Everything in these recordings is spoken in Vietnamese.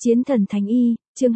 Chiến thần Thánh Y, chương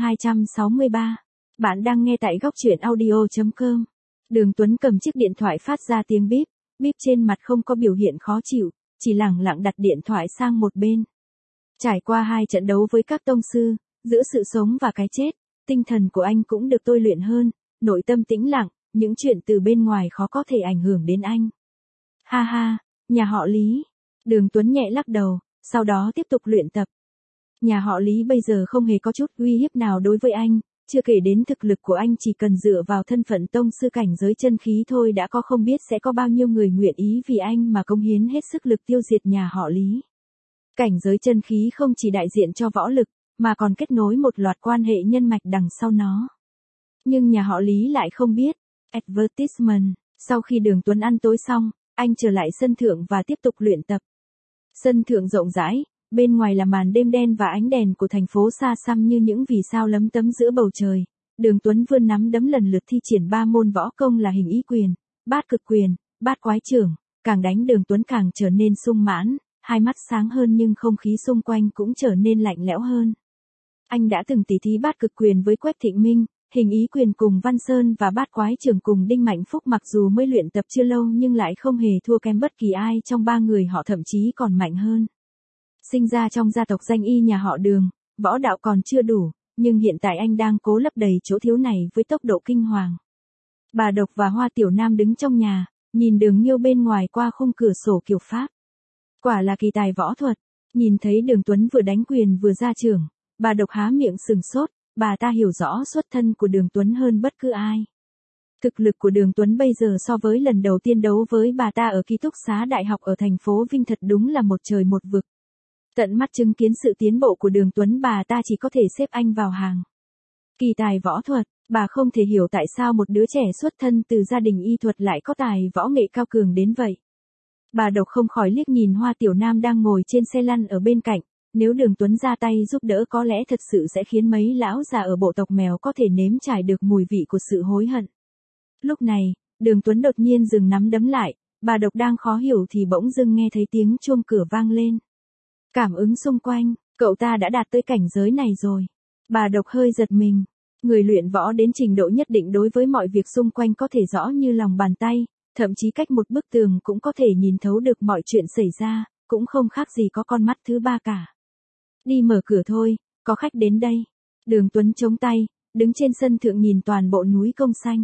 263. Bạn đang nghe tại góc truyện audio.com. Đường Tuấn cầm chiếc điện thoại phát ra tiếng bíp, bíp trên mặt không có biểu hiện khó chịu, chỉ lẳng lặng đặt điện thoại sang một bên. Trải qua 2 trận đấu với các tông sư, giữa sự sống và cái chết, tinh thần của anh cũng được tôi luyện hơn, nội tâm tĩnh lặng, những chuyện từ bên ngoài khó có thể ảnh hưởng đến anh. Ha ha, nhà họ Lý. Đường Tuấn nhẹ lắc đầu, sau đó tiếp tục luyện tập. Nhà họ Lý bây giờ không hề có chút uy hiếp nào đối với anh, chưa kể đến thực lực của anh chỉ cần dựa vào thân phận tông sư cảnh giới chân khí thôi đã có không biết sẽ có bao nhiêu người nguyện ý vì anh mà cống hiến hết sức lực tiêu diệt nhà họ Lý. Cảnh giới chân khí không chỉ đại diện cho võ lực, mà còn kết nối một loạt quan hệ nhân mạch đằng sau nó. Nhưng nhà họ Lý lại không biết. Advertisement. Sau khi Đường Tuấn ăn tối xong, anh trở lại sân thượng và tiếp tục luyện tập. Sân thượng rộng rãi, bên ngoài là màn đêm đen và ánh đèn của thành phố xa xăm như những vì sao lấm tấm giữa bầu trời. Đường Tuấn vươn nắm đấm lần lượt thi triển 3 môn võ công là hình ý quyền, bát cực quyền, bát quái chưởng, càng đánh Đường Tuấn càng trở nên sung mãn, hai mắt sáng hơn nhưng không khí xung quanh cũng trở nên lạnh lẽo hơn. Anh đã từng tỉ thí bát cực quyền với Quách Thịnh Minh, hình ý quyền cùng Văn Sơn và bát quái chưởng cùng Đinh Mạnh Phúc, mặc dù mới luyện tập chưa lâu nhưng lại không hề thua kém bất kỳ ai trong 3 người họ, thậm chí còn mạnh hơn. Sinh ra trong gia tộc danh y nhà họ Đường, võ đạo còn chưa đủ, nhưng hiện tại anh đang cố lấp đầy chỗ thiếu này với tốc độ kinh hoàng. Bà Độc và Hoa Tiểu Nam đứng trong nhà, nhìn Đường Nhiêu bên ngoài qua khung cửa sổ kiểu Pháp. Quả là kỳ tài võ thuật, nhìn thấy Đường Tuấn vừa đánh quyền vừa ra chưởng, bà Độc há miệng sừng sốt, bà ta hiểu rõ xuất thân của Đường Tuấn hơn bất cứ ai. Thực lực của Đường Tuấn bây giờ so với lần đầu tiên đấu với bà ta ở ký túc xá đại học ở thành phố Vinh thật đúng là một trời một vực. Tận mắt chứng kiến sự tiến bộ của Đường Tuấn, bà ta chỉ có thể xếp anh vào hàng kỳ tài võ thuật. Bà không thể hiểu tại sao một đứa trẻ xuất thân từ gia đình y thuật lại có tài võ nghệ cao cường đến vậy. Bà Độc không khỏi liếc nhìn Hoa Tiểu Nam đang ngồi trên xe lăn ở bên cạnh, nếu Đường Tuấn ra tay giúp đỡ có lẽ thật sự sẽ khiến mấy lão già ở bộ tộc mèo có thể nếm trải được mùi vị của sự hối hận. Lúc này, Đường Tuấn đột nhiên dừng nắm đấm lại, bà Độc đang khó hiểu thì bỗng dưng nghe thấy tiếng chuông cửa vang lên. Cảm ứng xung quanh, cậu ta đã đạt tới cảnh giới này rồi. Bà Độc hơi giật mình. Người luyện võ đến trình độ nhất định đối với mọi việc xung quanh có thể rõ như lòng bàn tay, thậm chí cách một bức tường cũng có thể nhìn thấu được mọi chuyện xảy ra, cũng không khác gì có con mắt thứ ba cả. Đi mở cửa thôi, có khách đến đây. Đường Tuấn chống tay, đứng trên sân thượng nhìn toàn bộ núi công xanh.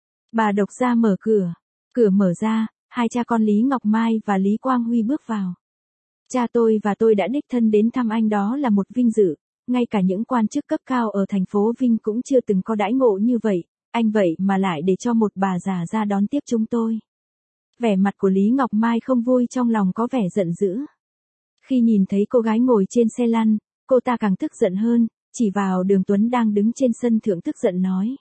Bà Độc ra mở cửa. Cửa mở ra, hai cha con Lý Ngọc Mai và Lý Quang Huy bước vào. Cha tôi và tôi đã đích thân đến thăm anh, đó là một vinh dự, ngay cả những quan chức cấp cao ở thành phố Vinh cũng chưa từng có đãi ngộ như vậy, anh vậy mà lại để cho một bà già ra đón tiếp chúng tôi. Vẻ mặt của Lý Ngọc Mai không vui, trong lòng có vẻ giận dữ. Khi nhìn thấy cô gái ngồi trên xe lăn, cô ta càng tức giận hơn, chỉ vào Đường Tuấn đang đứng trên sân thượng tức giận nói.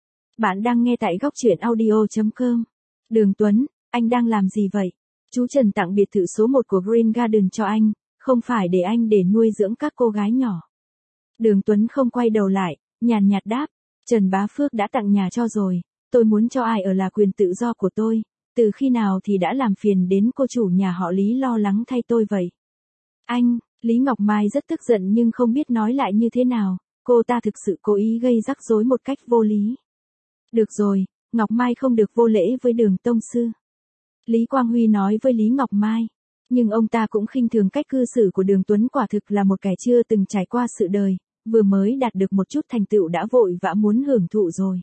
Bạn đang nghe tại góc truyện audio.com. Đường Tuấn, anh đang làm gì vậy? Chú Trần tặng biệt thự số 1 của Green Garden cho anh, không phải để anh để nuôi dưỡng các cô gái nhỏ. Đường Tuấn không quay đầu lại, nhàn nhạt đáp, Trần Bá Phước đã tặng nhà cho rồi, tôi muốn cho ai ở là quyền tự do của tôi, từ khi nào thì đã làm phiền đến cô chủ nhà họ Lý lo lắng thay tôi vậy? Anh, Lý Ngọc Mai rất tức giận nhưng không biết nói lại như thế nào, cô ta thực sự cố ý gây rắc rối một cách vô lý. Được rồi, Ngọc Mai không được vô lễ với Đường tông sư. Lý Quang Huy nói với Lý Ngọc Mai, nhưng ông ta cũng khinh thường cách cư xử của Đường Tuấn, quả thực là một kẻ chưa từng trải qua sự đời, vừa mới đạt được một chút thành tựu đã vội vã muốn hưởng thụ rồi.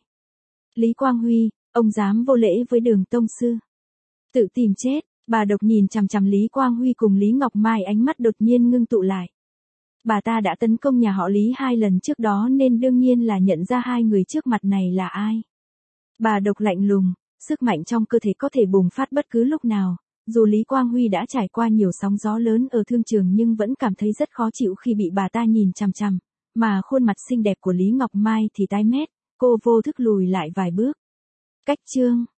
Lý Quang Huy, ông dám vô lễ với Đường tông sư? Tự tìm chết. Bà Độc nhìn chằm chằm Lý Quang Huy cùng Lý Ngọc Mai, ánh mắt đột nhiên ngưng tụ lại. Bà ta đã tấn công nhà họ Lý 2 lần trước đó nên đương nhiên là nhận ra hai người trước mặt này là ai. Bà Độc lạnh lùng, sức mạnh trong cơ thể có thể bùng phát bất cứ lúc nào. Dù Lý Quang Huy đã trải qua nhiều sóng gió lớn ở thương trường nhưng vẫn cảm thấy rất khó chịu khi bị bà ta nhìn chằm chằm, mà khuôn mặt xinh đẹp của Lý Ngọc Mai thì tái mét, cô vô thức lùi lại vài bước. Cách chương